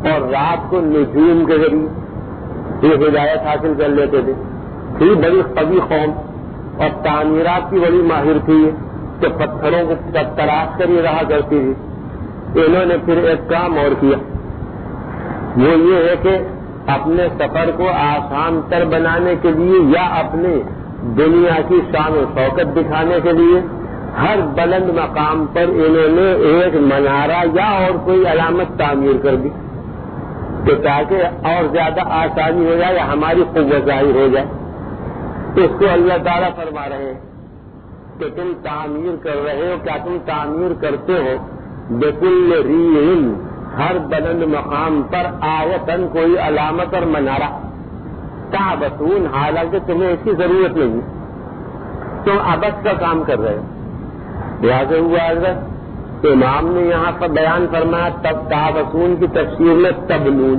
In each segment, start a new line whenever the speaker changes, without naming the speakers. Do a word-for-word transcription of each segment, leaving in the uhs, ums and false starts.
اور رات کو نجوم کے ذریعے یہ ہدایت حاصل کر لیتے تھے. تھی بڑی قوی قوم اور تعمیرات کی بڑی ماہر تھی کہ پتھروں کو تراش کر ہی رہا کرتی تھی. انہوں نے پھر ایک کام اور کیا، وہ یہ ہے کہ اپنے سفر کو آسان تر بنانے کے لیے یا اپنے دنیا کی شان و شوکت دکھانے کے لیے ہر بلند مقام پر انہوں نے ایک منارہ یا اور کوئی علامت تعمیر کر دی کہ تاکہ اور زیادہ آسانی ہو جائے یا ہماری قوت ظاہر ہو جائے. اس کو اللہ تعالیٰ فرما رہے ہیں کہ تم تعمیر کر رہے ہو، کیا تم تعمیر کرتے ہو بکل ریحٍ، ہر بلند مقام پر آیتن کوئی علامت اور منارہ، تعبثون، حالانکہ تمہیں اس کی ضرورت نہیں، تم عبث کا کام کر رہے ہو. لہٰذا ہوا حضرت امام نے یہاں پر بیان فرمایا تب تعبثون کی تفسیر میں تبنون.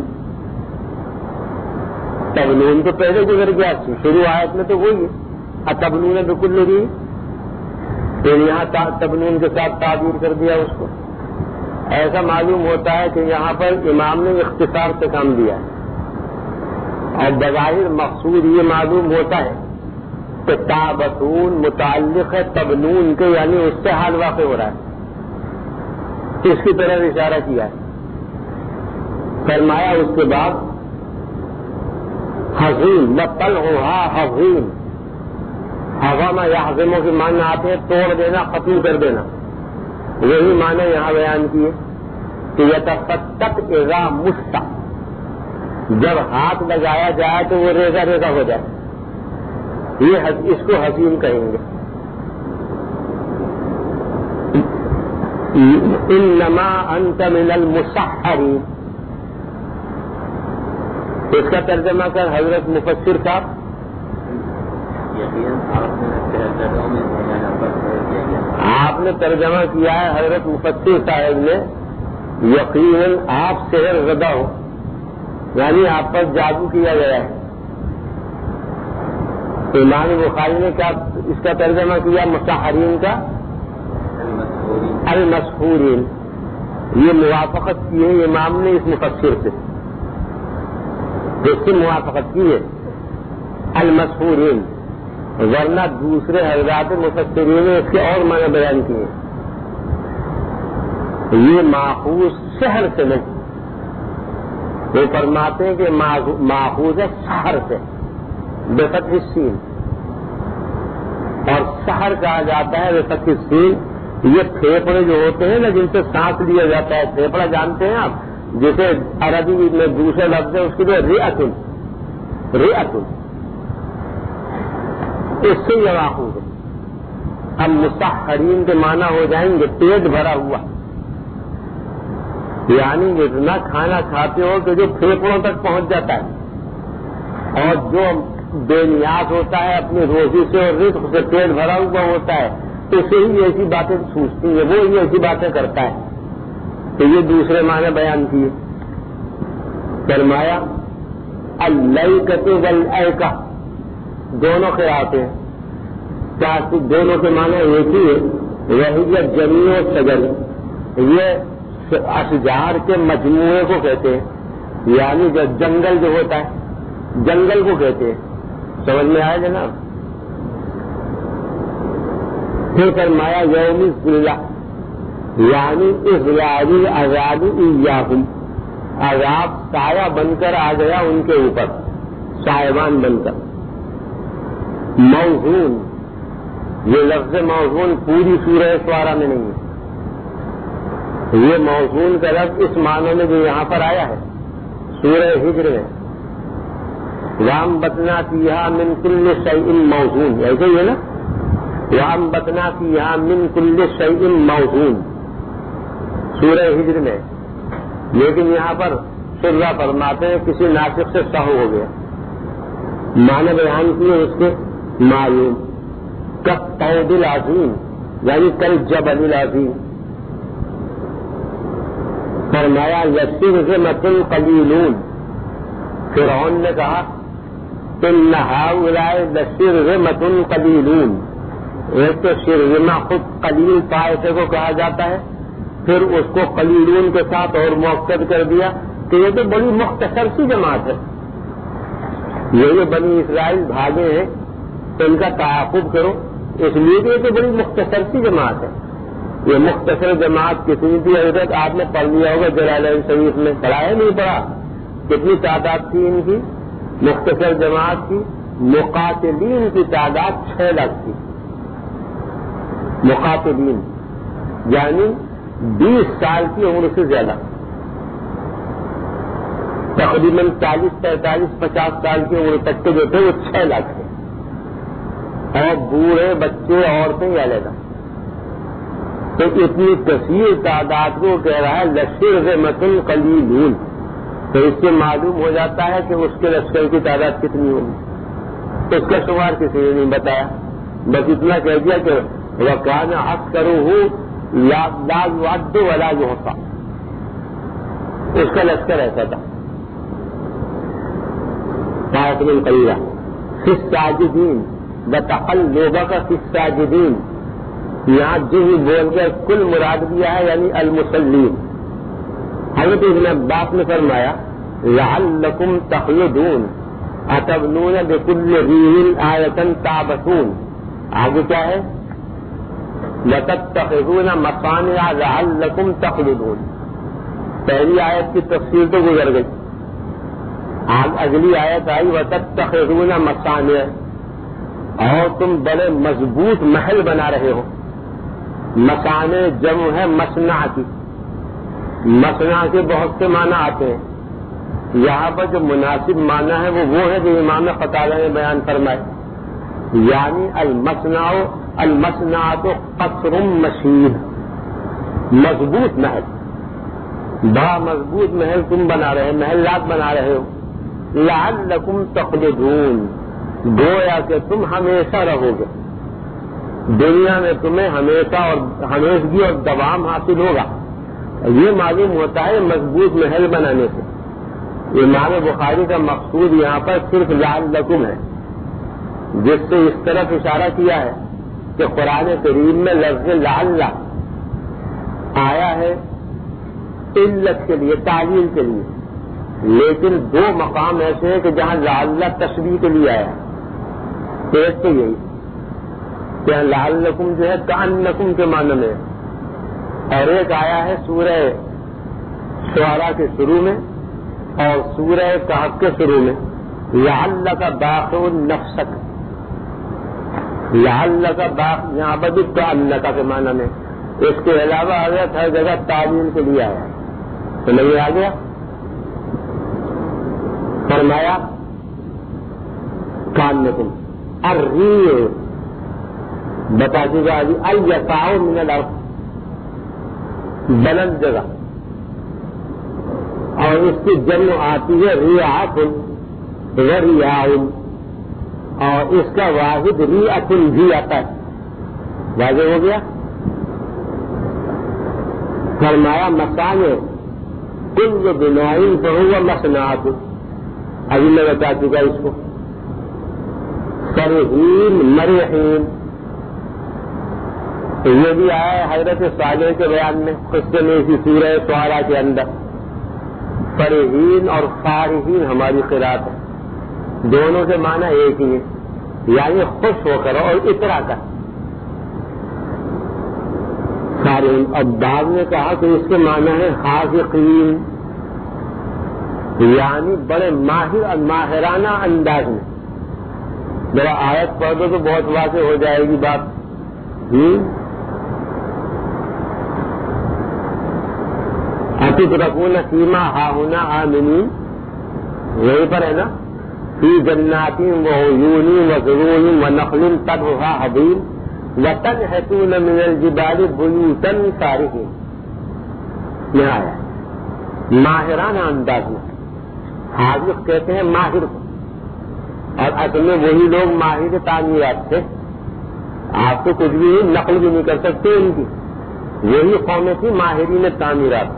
تبنون تو پہلے گزر گیا، شروع آیت میں تو وہی ہے اتبنون بکل ریح، پھر یہاں تبنون کے ساتھ تعبیر کر دیا اس کو. ایسا معلوم ہوتا ہے کہ یہاں پر امام نے اختصار سے کام دیا ہے اور بظاہر مقصود یہ معلوم ہوتا ہے کہ تعبثون متعلق ہے تبنون کے، یعنی اس سے حال واقع ہو رہا ہے، اس کی طرف اشارہ کیا ہے. فرمایا اس کے بعد حظیم وطلعھا حظیم، حظم یحظم کے معنی آتے ہیں توڑ دینا، ختم کر دینا. وہی معنی یہاں بیان کیے کہ یتفتت اذا مس، جب ہاتھ لگایا جائے تو وہ ریزہ ریزہ ہو جائے. یہ اس کو حظیم کہیں گے. انما انت من المسحرین، اس کا ترجمہ کر حضرت مفسر صاحب. آپ نے ترجمہ کیا ہے حضرت مفسر صاحب نے، یقیناً آپ سحر زدہ ہو، یعنی آپ پر جادو کیا گیا ہے. امام بخاری نے کیا اس کا ترجمہ کیا مسحرین کا؟ المسحورین. یہ موافقت کی ہے امام نے اس مفسر سے، جس سے موافقت کی ہے المسحورین، ورنہ دوسرے حضرات مفسرین نے اس کے اور معنی بیان کیے. یہ ماخوذ سحر سے نہیں، وہ فرماتے ہیں کہ ماخوذ ہے سحر سے بفتح السین، اور سحر کہا جاتا ہے بفتح السین. یہ پھیپڑے جو ہوتے ہیں نا جن سے سانس لیا جاتا ہے، پھیپڑا جانتے ہیں آپ، جسے عربی میں دوسرے لفظ ہے اس کے لیے ریعتن، ریعتن، اس سے یہ ماخوذ ہے. اب مسحرین کے معنی ہو جائیں گے پیٹ بھرا ہوا، یعنی اتنا کھانا کھاتے ہو کہ جو پھیپڑوں تک پہنچ جاتا ہے، اور جو بے نیاز ہوتا ہے اپنی روزی سے اور رزق سے پیٹ بھرا ہوا ہوتا ہے، اسے ہی ایسی باتیں سوچتی ہیں، وہ ہی ایسی باتیں کرتا ہے. تو یہ دوسرے معنی بیان کیے. فرمایا اللیکۃ والایکہ، دونوں قراءتیں ہیں، کیا دونوں کے معنی ایک ہی ہے. وہی جمیع الشجر، یہ اشجار کے مجموعے کو کہتے ہیں، یعنی جو جنگل جو ہوتا ہے جنگل کو کہتے ہیں. سمجھ میں آیا جناب؟ پھر فرمایا یوم الذلہ، یعنی اذلال العذاب ایاہم، عذاب سایہ بن کر آ گیا ان کے اوپر، سایبان بن کر. موزون، یہ لفظ موزون پوری سورہ شعراء میں نہیں ہے، یہ موزون کا لفظ اس معنی میں جو یہاں پر آیا ہے سورہ ہجر میں، وَأَنبَتْنَا فِيهَا مِن كُلِّ شَيْءٍ مَوْزُونٍ، ایسے ہی ہے نا، وَأَنبَتْنَا فِيهَا مِن كُلِّ شَيْءٍ مَوْزُونٍ سورہ ہجر میں. لیکن یہاں پر سرہ فرماتے ہیں کسی ناسخ سے سہو ہو گیا، معنی بیان کیے اس کے معلوم. کالطود العظیم، یعنی کالجبل العظیم. فرمایا یشرذمۃ قلیلون، فرعون نے کہا ان ہؤلاء لشرذمۃ قلیلون. ایک تو شرذمہ خود قلیل طائفے کو کہا جاتا ہے، پھر اس کو قلیلون کے ساتھ اور مؤکد کر دیا کہ یہ تو بڑی مختصر سی جماعت ہے، یہ جو بنی اسرائیل بھاگے ہیں تو ان کا تعاقب کرو، اس لیے کہ یہ تو بڑی مختصر سی جماعت ہے۔ یہ مختصر جماعت کتنی تھی حضرت آپ نے پڑھ لیا ہوگا جلالین شریف میں، پڑھا ہے نہیں پڑھا؟ کتنی تعداد تھی ان کی مختصر جماعت کی؟ مقاتلین کی تعداد چھ لاکھ تھی، مقاتلین یعنی بیس سال کی عمر سے زیادہ، تقریباً چالیس پینتالیس پچاس سال کی عمر تک کے جو تھے وہ چھ لاکھ تھے، اور بوڑھے بچے عورتیں یا علیحدہ۔ تو اتنی کثیر تعداد کو کہہ رہا ہے لشرذمۃ قلیلون، تو اس سے معلوم ہو جاتا ہے کہ اس کے لشکر کی تعداد کتنی ہوگی، اس کا شمار کسی نے نہیں بتایا، بس اتنا کہہ دیا کہ وَكَانَ عَسْكَرُهُ لَا يُعَدُّ وَلَا يُحْصَىٰ، اس کا لشکر ایسا تھا۔ قَاتِلٌ قَلِيلًا فِي السَّاجِدِينَ وَتَقَلُّبَكَ فِي السَّاجِدِينَ، یہاں جو ہی بول کر کل مراد دیا ہے یعنی المصلین۔ حضرت ابن عباس نے فرمایا لعلکم تخلدون اتبنون بکل ریح آیۃ تعبثون، آگے کیا ہے؟ لتتخذون مصانع لعلکم تخلدون، پہلی آیت کی تفسیر تو گزر گئی، آج اگلی آیت آئی وتتخذون مصانع، اور تم بڑے مضبوط محل بنا رہے ہو۔ مصانع جمع ہے مصنع کی، مصنع کے بہت سے معنی آتے ہیں، یہاں پر جو مناسب معنی ہے وہ وہ ہے جو امام قتادہ نے بیان فرمائے، یعنی المصنع المصنعۃ قصر مشید، مضبوط محل، بڑا مضبوط محل تم بنا رہے محلات بنا رہے ہو۔ لعلکم تخلدون، گویا کہ تم ہمیشہ رہو گے، دنیا میں تمہیں ہمیشہ اور ہمیشگی اور دوام حاصل ہوگا۔ یہ معلوم ہوتا ہے مضبوط محل بنانے سے۔ امام بخاری کا مقصود یہاں پر صرف لعلکم ہے، جس سے اس طرف اشارہ کیا ہے کہ قرآن کریم میں لفظ لعل آیا ہے علت کے لیے، تعلیل کے لیے، لیکن دو مقام ایسے ہیں کہ جہاں لعل تشبیہ کے لیے آیا ہے۔ ایک تو یہی کہ لعلکم جو ہے کأنکم کے معنی میں، اور ایک آیا ہے سورہ شعراء کے شروع میں اور سورہ کہف کے شروع میں، لعلک باخع نفسک، لعلک باخع، یہاں پر بھی کأنک کے معنی میں، اس کے علاوہ آیت ہر جگہ تعلیم کے لیے آیا ہے، تو نہیں آ گیا؟ فرمایا کأنکم الریح، بتا چکا ابھی، الیساع من الارض، بلند جگہ، اور اس کی جمع آتی ہے ریاح و ریاح، اور اس کا واحد ریاح بھی آتا ہے، واضح ہو گیا؟ فرمایا مصانع کل بناء فہو مصنعۃ، ابھی میں بتا چکا اس کو۔ فرحین مرحین، یہ بھی آیا ہے حضرت صالح کے بیان میں، قصے میں اسی سورہ شعراء کے اندر۔ فرحین اور فارحین ہماری قرات ہے، دونوں کے معنی ایک ہی ہے، یعنی خوش ہو کر اور اترا کر۔ فارحین، اور بعض نے کہا کہ اس کے معنی ہے حاذقین، یعنی بڑے ماہر اور ماہرانہ انداز میں۔ ذرا آیت پڑھ دو تو بہت واضح ہو جائے گی بات۔ اتترکون فیما ہاہنا آمنین، یہیں پر ہے نا، فی جنات وعیون وزرون ونخل طلعها حدید وتنحتون من الجبال بیوتا فارہین، یہ آیا ماہرانہ انداز میں۔ حاذق کہتے ہیں ماہر کو، اور اصل میں وہی لوگ ماہر تعمیرات تھے، آپ تو کچھ بھی نقل بھی نہیں کر سکتے ان کی، وہی قومیں تھی ماہرین تعمیرات۔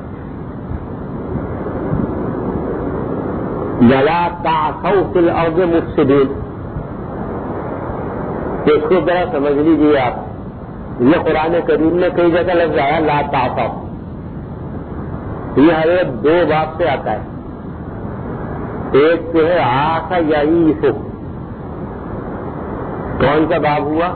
وَلَا تَعْثَوْا فِي الْأَرْضِ مُفْسِدِينَ، اس کو ذرا سمجھ لیجیے آپ، یہ قرآن کریم میں کئی جگہ لفظ آیا لا تعثوا، یہ حضرت دو باب سے آتا ہے۔ ایک تو ہے آسا یعیف، کون سا باب ہوا؟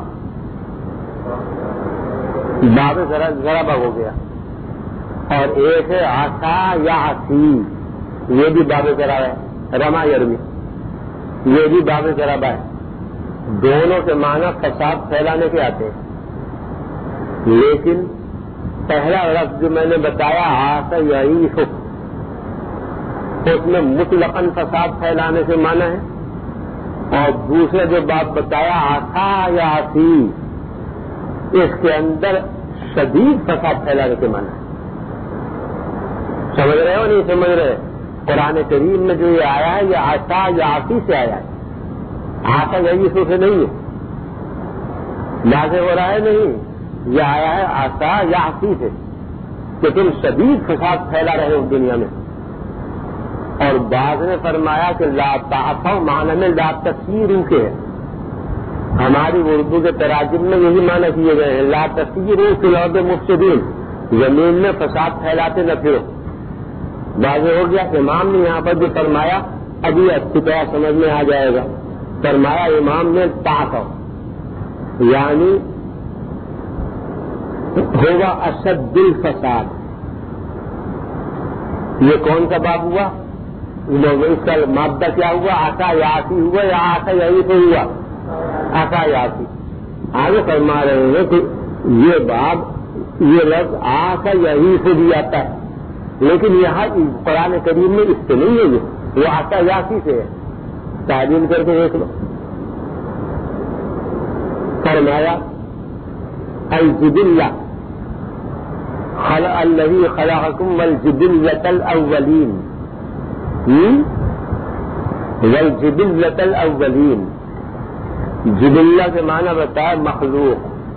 باب ذرا ذرا باب ہو گیا. اور ایک ہے آسا یعصی، یہ بھی باب ذرا ہے. رما یرمی، یہ بھی باب ذرا ہے. دونوں کے معنی فساد پھیلانے کے آتے ہیں. لیکن پہلا لفظ جو میں نے بتایا آسا یعیف، اس میں مطلقاً فساد پھیلانے سے معنی ہے. اور دوسرا جو بات بتایا آسا یعصی، اس کے اندر شدید فساد پھیلانے کے معنی ہے. سمجھ رہے ہو نہیں سمجھ رہے؟ قرآن کریم میں جو یہ آیا ہے یہ آسا یعصی سے آیا ہے، آسا یعیف سے نہیں ہے. واضح ہو رہا ہے نہیں؟ یہ آیا ہے آسا یعصی سے کہ تم شدید فساد پھیلا رہے ہو دنیا میں. اور بعض نے فرمایا کہ لا تعصوا معنی میں لا تسیروا کے ہے. ہماری اردو کے تراجم میں یہی معنی کیے گئے ہیں، لا تسیروا فی الارض مفسدین، زمین میں فساد پھیلاتے نہ پھرو. واضح ہو گیا. امام نے یہاں پر جو فرمایا ابھی اچھی طرح سمجھ میں آ جائے گا. فرمایا امام نے تعصوا یعنی ہوگا اشد الفساد. یہ کون سا باب ہوا؟ اس کا مادہ کیا ہوا؟ آسا یعصی ہوا یا آسا یعیف ہوا؟ آسا یعصی. آگے فرما رہے ہیں کہ یہ باب یہ لفظ آسا یعیف بھی آتا ہے، لیکن یہاں قرآن کریم میں اس سے نہیں ہے، وہ آسا یعصی سے ہے. تعلیم کر کے دیکھ لو. فرمایا الجبلہ خلق الذی خلقکم والجبلۃ الاولین والجبلۃ الاولین. جبلہ کے معنی بتایا مخلوق،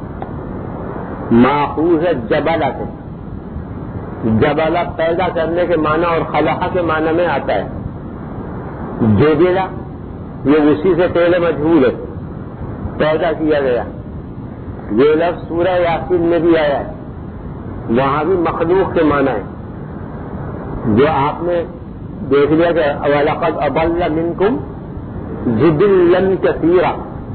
ماخوذ ہے جبلہ سے. جبلہ پیدا کرنے کے معنی اور خلقہ کے معنی میں آتا ہے. جبلہ یہ اسی سے پہلے مجہول ہے، پیدا کیا گیا. یہ لفظ سورہ یاسین میں بھی آیا ہے، وہاں بھی مخلوق کے معنی ہے. جو آپ نے دیکھ لیا کہ وَلَقَدْ أَضَلَّ مِنْكُمْ جِبِلًّا كَثِيرًا،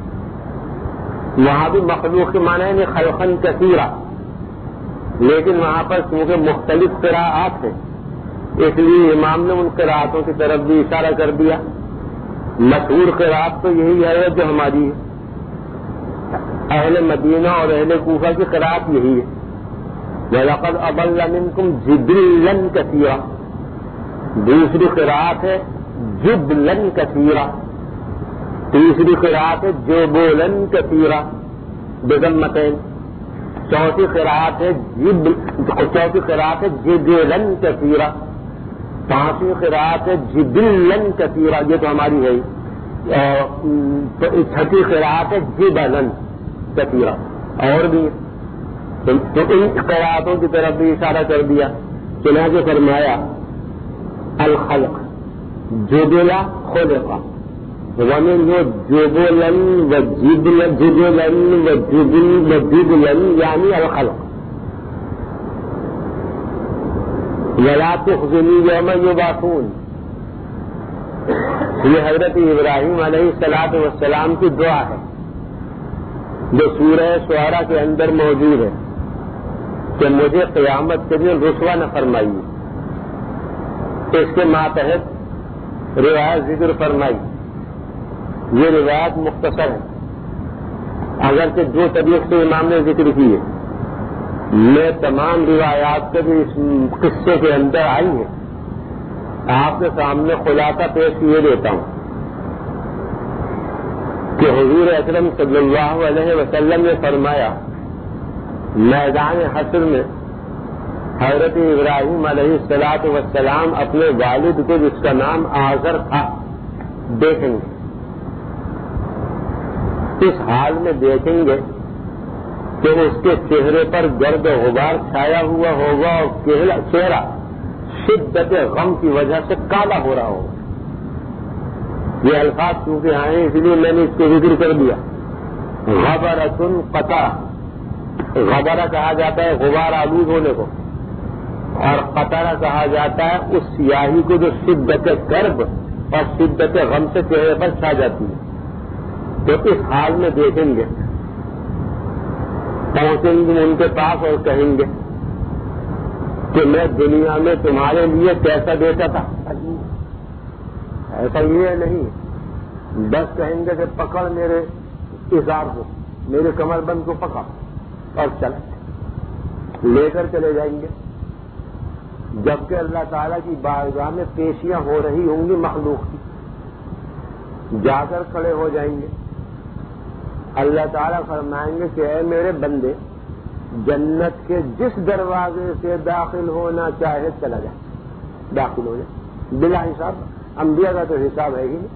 وہاں بھی مخلوق کے معنی ہے خلقاً کثیرا. لیکن وہاں پر چونکہ مختلف قراءات ہیں اس لیے امام نے ان قراءاتوں کی طرف بھی اشارہ کر دیا. مشہور قراءت تو یہی ہے جو ہماری ہے، اہل مدینہ اور اہل کوفہ کی قراءت یہی ہے. وَلَقَدْ أَضَلَّ مِنْكُمْ جِبِلًّا كَثِيرًا. دوسری قراءت ہے جبلًا كثيرا. تیسری قراءت ہے جبلًا كثيرا بضمتین. چوتھی قراءت ہے جب چوتھی قراءت ہے جبلًا كثيرا. پانچویں قراءت ہے جبلًا كثيرا، یہ تو ہماری ہے. چھٹی قراءت ہے جبلًا كثيرا. اور بھی تو ان قراءتوں کی طرف بھی اشارہ کر دیا. چنانچہ فرمایا الخلق جبلا خلقا ومنه جبلا وجبلا جبلا وجبل وجبلا يعني الخلق ولا تخزني يوم يبعثون. یہ حضرت ابراہیم علیہ الصلوۃ والسلام کی دعا ہے جو سورہ شعراء کے اندر موجود ہے کہ مجھے قیامت کے دن رسوا نہ فرمائیے. اس کے ماتحت روایت ذکر فرمائی. یہ روایت مختصر ہے اگرچہ دو طریق سے امام نے ذکر کی ہے. میں تمام روایات کے بھی اس قصے کے اندر آئی ہیں آپ کے سامنے خلاصہ پیش کیے دیتا ہوں کہ حضور اکرم صلی اللہ علیہ وسلم نے فرمایا میدان حشر میں حضرت ابراہیم علیہ الصلوۃ والسلام اپنے والد کو جس کا نام آزر تھا دیکھیں گے. اس حال میں دیکھیں گے کہ اس کے چہرے پر گرد و غبار چھایا ہوا ہوگا اور چہرہ شدت غم کی وجہ سے کالا ہو رہا ہوگا. یہ الفاظ چونکہ آئے اس لیے میں نے اس کو ذکر کر دیا. غبرۃ قطع، غبرہ کہا جاتا ہے غبار آلود ہونے کو، اور قطرہ کہا جاتا ہے اس سیاہی کو جو شدت کرب اور شدت غم سے چہرے پر چھا جاتی ہے. تو اس حال میں دیکھیں گے، پہنچیں گے ان کے پاس اور کہیں گے کہ میں دنیا میں تمہارے لیے کیسا دیتا تھا. ایسا یہ نہیں، بس کہیں گے کہ پکڑ میرے اظہار کو، میرے کمر بند کو پکڑ اور چل، لے کر چلے جائیں گے. جبکہ اللہ تعالیٰ کی بارگاہ میں پیشیاں ہو رہی ہوں گی مخلوق کی، جا کر کھڑے ہو جائیں گے. اللہ تعالیٰ فرمائیں گے کہ اے میرے بندے، جنت کے جس دروازے سے داخل ہونا چاہے چلا جائے، داخل ہو جائے بلا حساب. انبیاء کا تو حساب ہے ہی نہیں.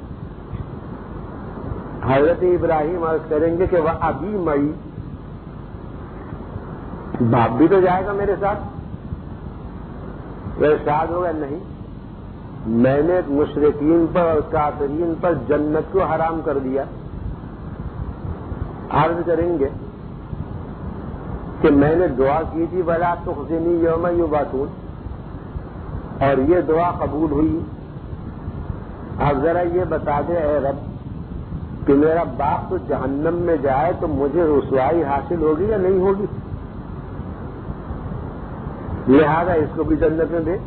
حضرت ابراہیم عرض کریں گے کہ وہ ابھی مئی، باپ بھی تو جائے گا میرے ساتھ. ارشاد ہوگا نہیں، میں نے مشرکین پر اور کافرین پر جنت کو حرام کر دیا. عرض کریں گے کہ میں نے دعا کی تھی ولا تخزنی یوم یبعثون، اور یہ دعا قبول ہوئی. اب ذرا یہ بتا دے اے رب کہ میرا باپ تو جہنم میں جائے تو مجھے رسوائی حاصل ہوگی یا نہیں ہوگی؟ لہذا اس کو بھی جنت میں دے.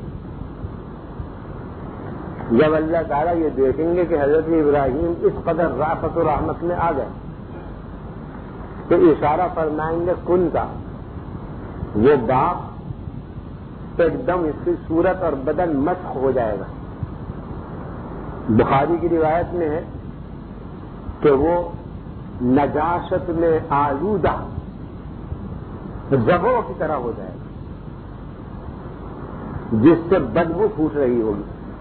جب اللہ تعالیٰ یہ دیکھیں گے کہ حضرت ابراہیم اس قدر رافت و رحمت میں آ گئے تو اشارہ فرمائیں گے کن کا. وہ باپ ایک دم اس کی صورت اور بدن مسخ ہو جائے گا. بخاری کی روایت میں ہے کہ وہ نجاشت میں آلودہ زبوں کی طرح ہو جائے گا جس سے بدبو پھوٹ رہی ہوگی.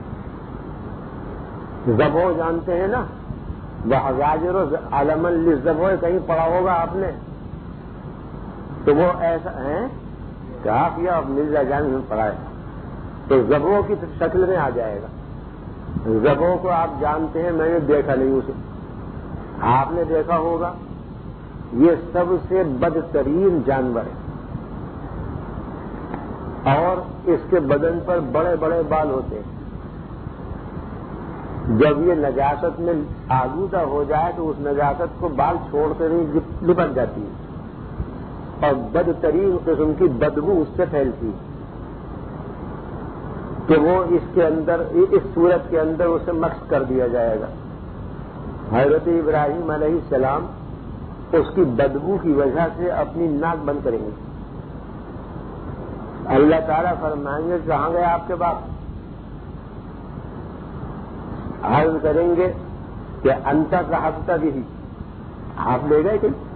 زبو جانتے ہیں نا، وہ حضاجر علم للزبو کہیں پڑھا ہوگا آپ نے، تو وہ ایسا ہے کہا کیا مرزا جان میں پڑھا ہے، تو زبوں کی شکل میں آ جائے گا. زبوں کو آپ جانتے ہیں، میں نے دیکھا نہیں اسے، آپ نے دیکھا ہوگا. یہ سب سے بدترین جانور ہے اور اس کے بدن پر بڑے بڑے بال ہوتے ہیں. جب یہ نجاست میں آلودہ ہو جائے تو اس نجاست کو بال چھوڑ کر ہی لپٹ جاتی ہے اور بدترین قسم کی بدبو اس سے پھیلتی ہے کہ وہ اس کے اندر اس صورت کے اندر اسے مشق کر دیا جائے گا. حضرت ابراہیم علیہ السلام اس کی بدبو کی وجہ سے اپنی ناک بند کریں گے. اللہ تعالیٰ فرمائیں گے کہاں گئے آپ کے باپ؟ عرض کریں گے کہ انتا صاحبتا بھی، آپ لے گئے کہیں؟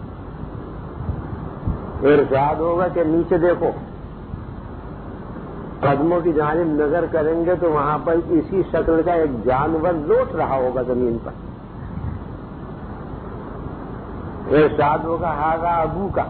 ارشاد ہوگا کہ نیچے دیکھو. قدموں کی جانب نظر کریں گے تو وہاں پر اسی شکل کا ایک جانور لوٹ رہا ہوگا زمین پر. ارشاد ہوگا ہاذا ابو کا.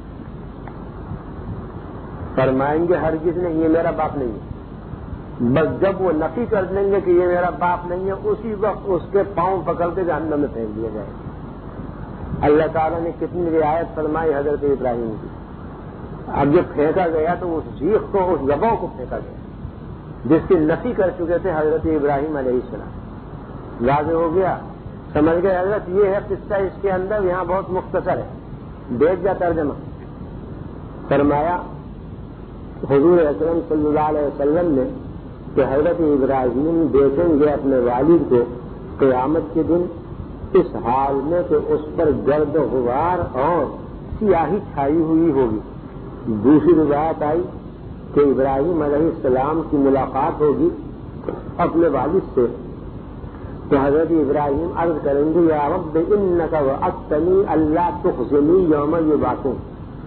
فرمائیں گے ہرگز نہیں، یہ میرا باپ نہیں ہے. بس جب وہ نفی کر دیں گے کہ یہ میرا باپ نہیں ہے، اسی وقت اس کے پاؤں پکڑ کے جہنم میں پھینک دیا جائے گا. اللہ تعالیٰ نے کتنی رعایت فرمائی حضرت ابراہیم کی. اب جب پھینکا گیا تو اس جیخ کو، اس زبوں کو پھینکا گیا جس کی نفی کر چکے تھے حضرت ابراہیم علیہ السلام. واضح ہو گیا، سمجھ گئے حضرت. یہ ہے قصہ، اس کے اندر یہاں بہت مختصر ہے، دیکھ جا ترجمہ. فرمایا حضور اکرم صلی اللہ علیہ وسلم نے کہ حضرت ابراہیم دیکھیں گے اپنے والد کو قیامت کے دن اس حال میں کہ اس پر گرد و غبار اور سیاہی چھائی ہوئی ہوگی. دوسری روایت آئی کہ ابراہیم علیہ السلام کی ملاقات ہوگی اپنے والد سے تو حضرت ابراہیم عرض کریں گے یا رب انک وعدتنی الا تخزنی یوم یبعثون.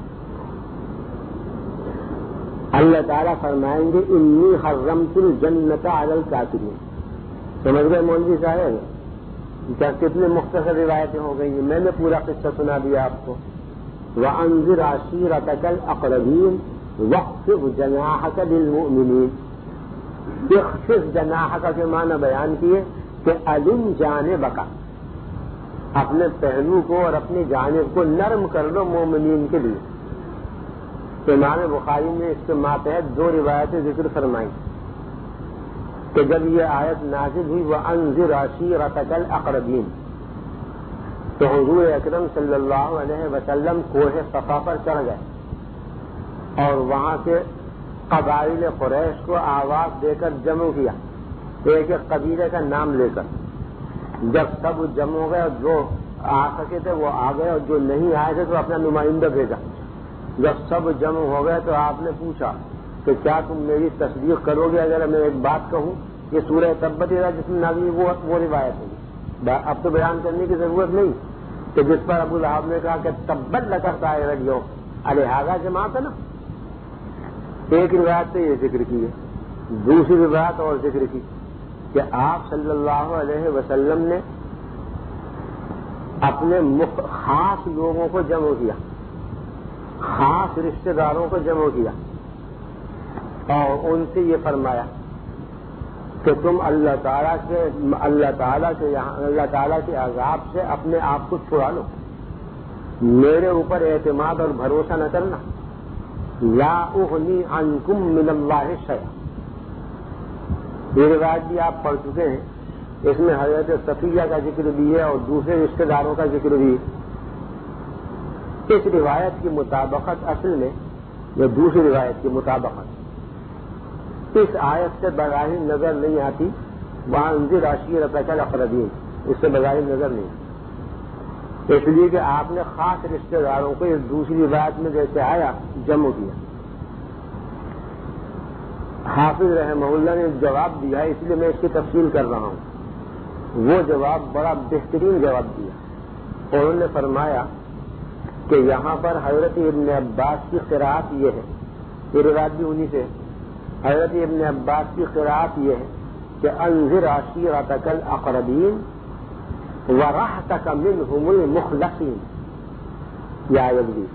اللہ تعالیٰ فرمائیں گے انی حرمت الجنت علی الکافرین. سمجھ گئے مولوی صاحب؟ کیا کتنے مختصر روایتیں ہو گئی ہیں. میں نے پورا قصہ سنا دیا آپ کو. وانذر عشیرتک الاقربین واخفض جناحک للمؤمنین. اخفض جناحک کے معنی بیان کیے کہ علم جانبک، اپنے پہلو کو اور اپنی جانب کو نرم کر لو مومنین کے لیے. امام بخاری نے اس کے ماتحت دو روایتیں ذکر فرمائی. کہ جب یہ آیت نازل ہوئی وَأَنذِرْ عَشِيرَتَكَ الْأَقْرَبِينَ تو حضور اکرم صلی اللہ علیہ وسلم کوہ صفا پر چڑھ گئے اور وہاں سے قبائل قریش کو آواز دے کر جمع کیا، ایک ایک قبیلے کا نام لے کر. جب سب جمع ہو گئے اور جو آ سکے تھے وہ آ گئے اور جو نہیں آئے تھے تو اپنا نمائندہ بھیجا. جب سب جمع ہو گئے تو آپ نے پوچھا کہ کیا تم میری تصدیق کرو گے اگر میں ایک بات کہوں؟ یہ سورہ تبت یدا جس میں نازل وہ وہ روایت ہوگی، اب تو بیان کرنے کی ضرورت نہیں. تو جس پر ابو لہب نے کہا کہ تبت لکا سائر الیوم الہذا جماعت ہے نا. ایک روایت تو یہ ذکر کی ہے، دوسری روایت اور ذکر کی کہ آپ صلی اللہ علیہ وسلم نے اپنے خاص لوگوں کو جمع کیا، خاص رشتہ داروں کو جمع کیا اور ان سے یہ فرمایا کہ تم اللہ تعالیٰ کے اللہ تعالیٰ کے اللہ تعالیٰ کے عذاب سے اپنے آپ کو چھڑا لو، میرے اوپر اعتماد اور بھروسہ نہ کرنا. لا اغنی عنکم من اللہ شیئا. یہ روایت بھی آپ پڑھ چکے ہیں، اس میں حضرت صفیہ کا ذکر بھی ہے اور دوسرے رشتہ داروں کا ذکر بھی ہے. اس روایت کی مطابقت اصل میں یا دوسری روایت کی مطابقت اس آیت سے بظاہر نظر نہیں آتی. وَأَنذِرْ عَشِيرَتَكَ الْأَقْرَبِينَ اس سے بظاہر نظر نہیں آتی، اس لیے کہ آپ نے خاص رشتہ داروں کو اس دوسری روایت میں جیسے آیا جمع کیا. حافظ رحمہ اللہ نے جواب دیا ہے، اس لیے میں اس کی تفصیل کر رہا ہوں. وہ جواب بڑا بہترین جواب دیا. انہوں نے فرمایا کہ یہاں پر حضرت ابن عباس کی قرأت یہ ہے، یہ روایت بھی انہی سے. حضرت ابن عباس کی قرأت یہ ہے کہ انذر عشیرتک الاقربین ورحتک منہم المخلصین. یہ آیت بھی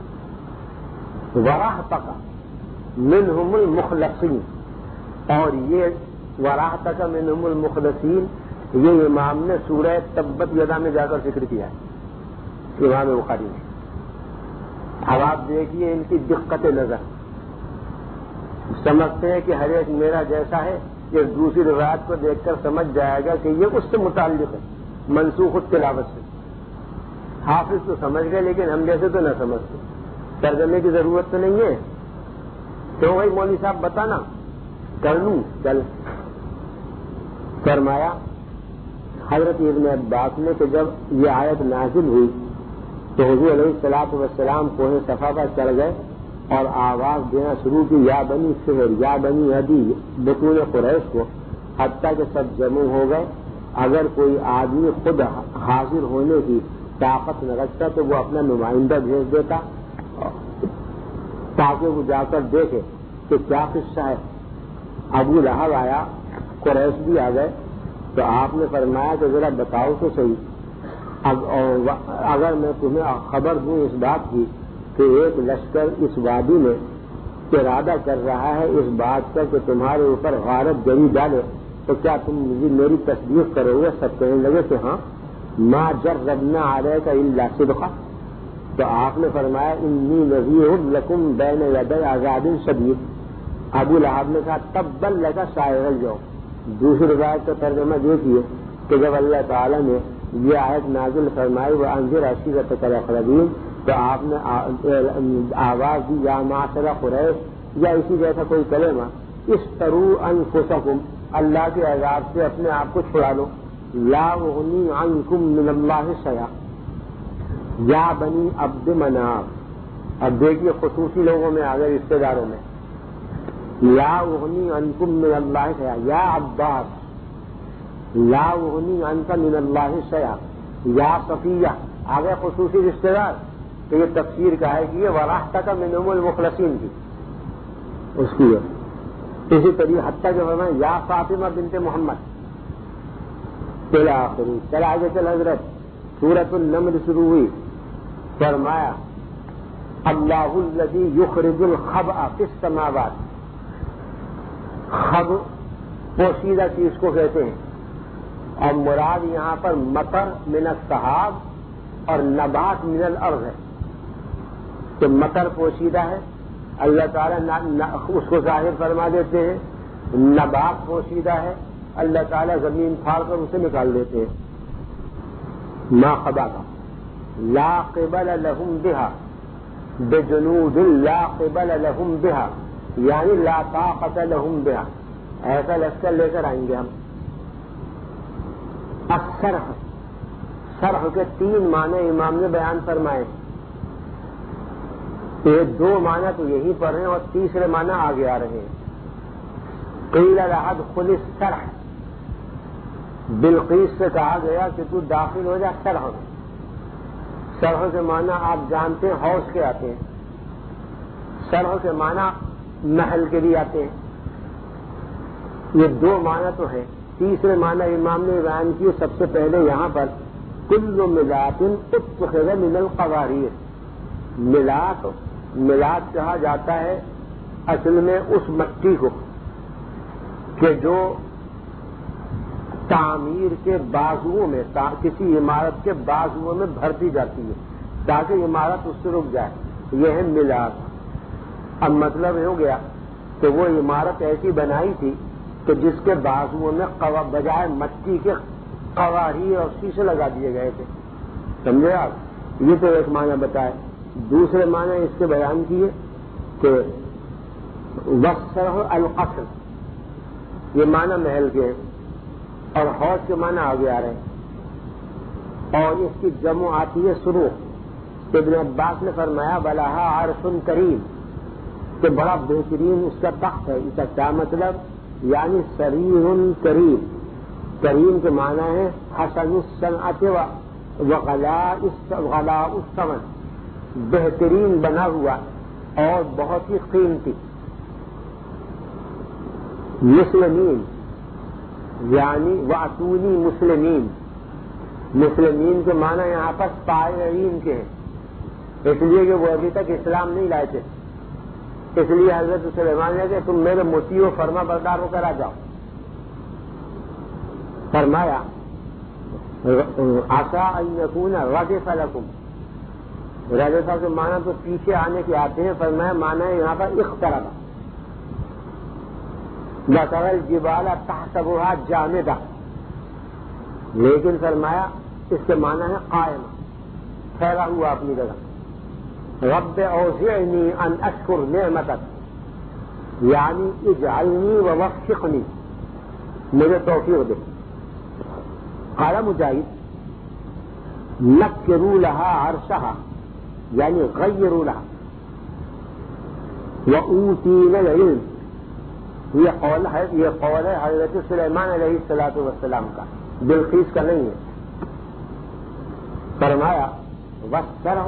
ورحتک منہم المخلصین، اور یہ وراحتک منہم المخلصین یہ امام نے سورہ تبت یدا میں جا کر ذکر کیا ہے، امام بخاری نے. اب آپ دیکھیے ان کی دقت نظر، سمجھتے ہیں کہ ہر ایک میرا جیسا ہے. یہ دوسری روایت کو دیکھ کر سمجھ جائے گا کہ یہ اس سے متعلق ہے، منسوخ التلاوت سے. حافظ تو سمجھ گئے لیکن ہم جیسے تو نہ سمجھتے. ترجمے کی ضرورت تو نہیں ہے. تو بھائی مولوی صاحب بتانا کر لوں. چل فرمایا حضرت ابن عباس نے کہ جب یہ آیت نازل ہوئی تو حضور علیہ الصلوۃ والسلام کوہ صفا پر چڑھ گئے اور آواز دینا شروع کی، یا بنی فہر یا بنی عدی بطون قریش کو، حتیٰ کہ سب جمع ہو گئے. اگر کوئی آدمی خود حاضر ہونے کی طاقت نہ رکھتا تو وہ اپنا نمائندہ بھیج دیتا تاکہ وہ جا کر دیکھے کہ کیا قصہ ہے. ابو لہب آیا، قریش بھی آ گئے، تو آپ نے فرمایا کہ ذرا بتاؤ تو صحیح، اگر میں تمہیں خبر دوں اس بات کی کہ ایک لشکر اس وادی میں ارادہ کر رہا ہے اس بات کا کہ تمہارے اوپر غارت گری ڈالے تو کیا تم میری تصدیق کرو گے؟ سب کہنے لگے کہ ہاں. ما جربنا علیک الا صدقا. تو آپ نے فرمایا انی نذیر لکم بین یدی عذاب شدید. ابو لہب نے کہا تبا لک سائر الیوم. دوسری روایت کا ترجمہ دیکھیے کہ جب اللہ تعالیٰ نے یہ آیت نازل فرمائی وانذر عشیرتک الاقربین تو آپ نے آواز دی یا معاشر قریش یا اسی جیسا کوئی کلمہ، اشتروا انفسکم، اللہ کے عذاب سے اپنے آپ کو چھڑا لو. لا اغنی عنکم من اللہ شیئا یا بنی عبد مناف. اب دیکھیے خصوصی لوگوں میں آ گئے، رشتے داروں میں. لا اغنی عنکم من اللہ شیئا یا عباس لا اغنی عنک من اللہ شیئا یا صفیہ. آگے خصوصی رشتے دار تو یہ تفسیر کا ہے کہ یہ وراحتک منہم المخلصین کی اس کی ہے. اسی طریقے حتیٰ جو فرمایا یا فاطمہ بنت محمد الى آخری. چل آگے چل حضرت سورۃ النمل شروع ہوئی. فرمایا اللہ الذی یخرج الخبأ فی السماوات. خب پوشیدہ چیز کو کہتے ہیں اور مراد یہاں پر مطر من السحاب اور نبات من الارض ہے. کہ مطر پوشیدہ ہے، اللہ تعالیٰ اس کو ظاہر فرما دیتے ہیں. نبات پوشیدہ ہے اللہ تعالیٰ زمین پھاڑ کر اسے نکال دیتے ہیں. ما خبا کا لا قبل لهم بها بجنود لا قبل لهم بها یعنی لا طاقت لهم بها ایسا لشکر لے کر آئیں گے ہم. السرح سرح کے تین معنی امام نے بیان فرمائے. یہ دو معنی تو یہی پر ہیں اور تیسرے معنی آگے آ رہے ہیں. قیل لها ادخل السرح بلقیس سے کہا گیا کہ تو داخل ہو جا سرح میں. سرح کے معنی آپ جانتے ہیں حوض کے آتے ہیں. سرح کے معنی محل کے بھی آتے ہیں. یہ دو معنی تو ہیں. تیسرے معنی امام نے بیان کیے سب سے پہلے یہاں پر کل ملات اتخذ من القواریر. ملات ملات کہا جاتا ہے اصل میں اس مٹی کو کہ جو تعمیر کے بازوؤں میں کسی عمارت کے بازوؤں میں بھر دی جاتی ہے تاکہ عمارت اس سے رک جائے. یہ ہے ملات. اب مطلب ہو گیا کہ وہ عمارت ایسی بنائی تھی کہ جس کے بازوؤں میں بجائے مٹی کے قواریر اور شیشے لگا دیے گئے تھے. سمجھے آپ؟ یہ تو ایک معنی بتائے. دوسرے معنی اس کے بیان کیے کہ وسرح القصر یہ معنی محل کے اور حوض کے معنی آگے آ رہے ہیں. اور اس کی جمع آتی ہے سروخ. ابن عباس نے فرمایا بلاہا عرش کریم کہ بڑا بہترین اس کا تخت ہے. اس کا کیا مطلب؟ یعنی سریر کریم. کریم کے معنی ہے حسن الصنعت وغلاء الثمن بہترین بنا ہوا اور بہت ہی قیمتی. مسلمین یعنی واتونی مسلمین. مسلمین کے معنی یہاں پر طائعین کے ہیں اس لیے کہ وہ ابھی تک اسلام نہیں لائے تھے. اس لیے حضرت سلیمان نے کہ تم میرے مطیع و فرما بردار ہو کر آ جاؤ. فرمایا عسیٰ ان یکون ردف لکم. ردف کے معنی تو پیچھے آنے کے آتے ہیں. فرمایا معنی ہے یہاں پر اقترب. وتری الجبال تحسبها جامدہ لیکن فرمایا اس کے معنی ہے قائم ٹھہرا ہوا اپنی جگہ. رب اوزعنی ان اشکر نعمتک یعنی اجعلنی ووفقنی مجھے توفیق دے. قال مجاہد نکروا لها عرشها یعنی غیروا لها وأوتینا العلم. یہ قول ہے یہ قول ہے حضرت سلیمان علیہ الصلوۃ والسلام کا بلقیس کا نہیں ہے. فرمایا وَالسَّرْحُ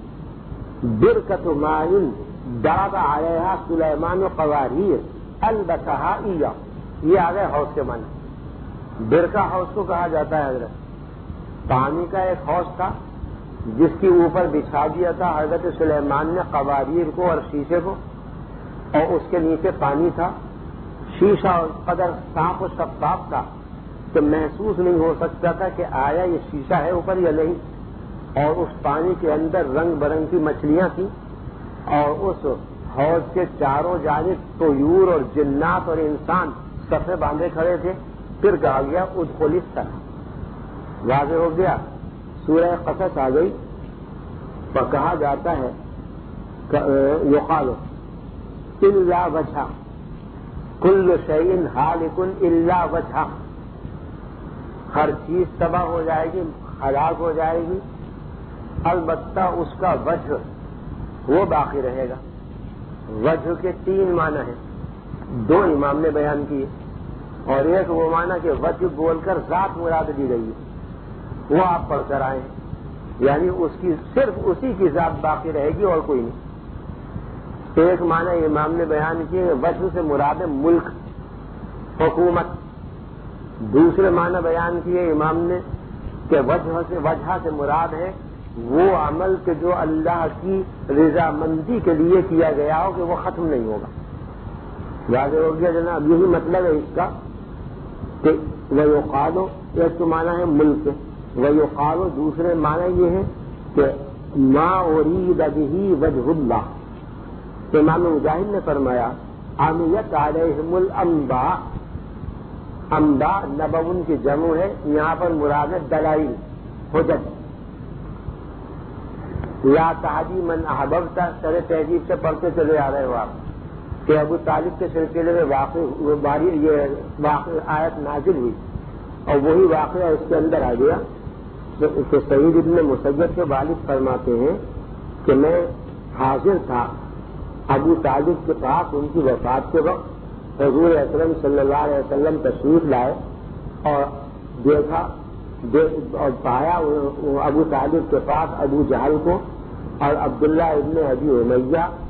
بِرْكَةُ مَاءٍ ضَرَبَ عَلَيْهَا سُلَيْمَانُ قَوَارِيرَ أَلْبَسَهَا إِيَّاهُ. یہ آ گئے حوض کے معنی. برکہ حوض کو کہا جاتا ہے حضرت. پانی کا ایک حوض تھا جس کے اوپر بچھا دیا تھا حضرت سلیمان نے قواریر کو اور شیشے کو اور اس کے نیچے پانی تھا. شیشہ قدر صاف و شفاف تھا کہ محسوس نہیں ہو سکتا تھا کہ آیا یہ شیشہ ہے اوپر یا نہیں. اور اس پانی کے اندر رنگ برنگ کی مچھلیاں تھیں اور اس حوض کے چاروں جانب طیور اور جنات اور انسان صفے باندھے کھڑے تھے. پھر کہا گیا ادخل السرح. واضح ہو گیا. سورہ قصص آ گئی تو کہا جاتا ہے یقال الا وجہ کل شیء ہالک الا وجہ. ہر چیز تباہ ہو جائے گی ہلاک ہو جائے گی البتہ اس کا وجہ وہ باقی رہے گا. وجہ کے تین معنی ہیں. دو امام نے بیان کیے اور ایک وہ معنی کہ وجہ بول کر ذات مراد دی گئی ہے وہ آپ پڑھ کر آئے یعنی اس کی صرف اسی کی ذات باقی رہے گی اور کوئی نہیں. ایک معنی امام نے بیان کیے وجہ سے مراد ملک حکومت. دوسرے معنی بیان کیے امام نے کہ وجہ سے وجہ سے مراد ہے وہ عمل کہ جو اللہ کی رضامندی کے لیے کیا گیا ہو کہ وہ ختم نہیں ہوگا. واضح ہو گیا جناب. یہی مطلب ہے اس کا کہ ویقال ایک تو معنی ہے ملک ویقال دوسرے معنی یہ ہے کہ ما ارید به وجہ اللہ. امام مجاہد نے فرمایا عمیت علیہم الانباء انباء نبون کی جمع ہے، یہاں پر مراد ہے دلائل، حجت۔ یا تہدی من احببت، سر تہذیب سے پڑھتے چلے آ رہے ہو آپ کہ ابو طالب کے سلسلے میں واقع باری یہ واقع آیت نازل ہوئی اور وہی واقعہ اس کے اندر آ گیا کہ سعید ابن مسیب کے والد فرماتے ہیں کہ میں حاضر تھا ابو طالب کے پاس ان کی وفات کے وقت، حضور اکرم صلی اللہ علیہ وسلم تشریف لائے اور دیکھا اور پایا ابو طالب کے پاس ابو جہل کو اور عبداللہ ابن ابی امیہ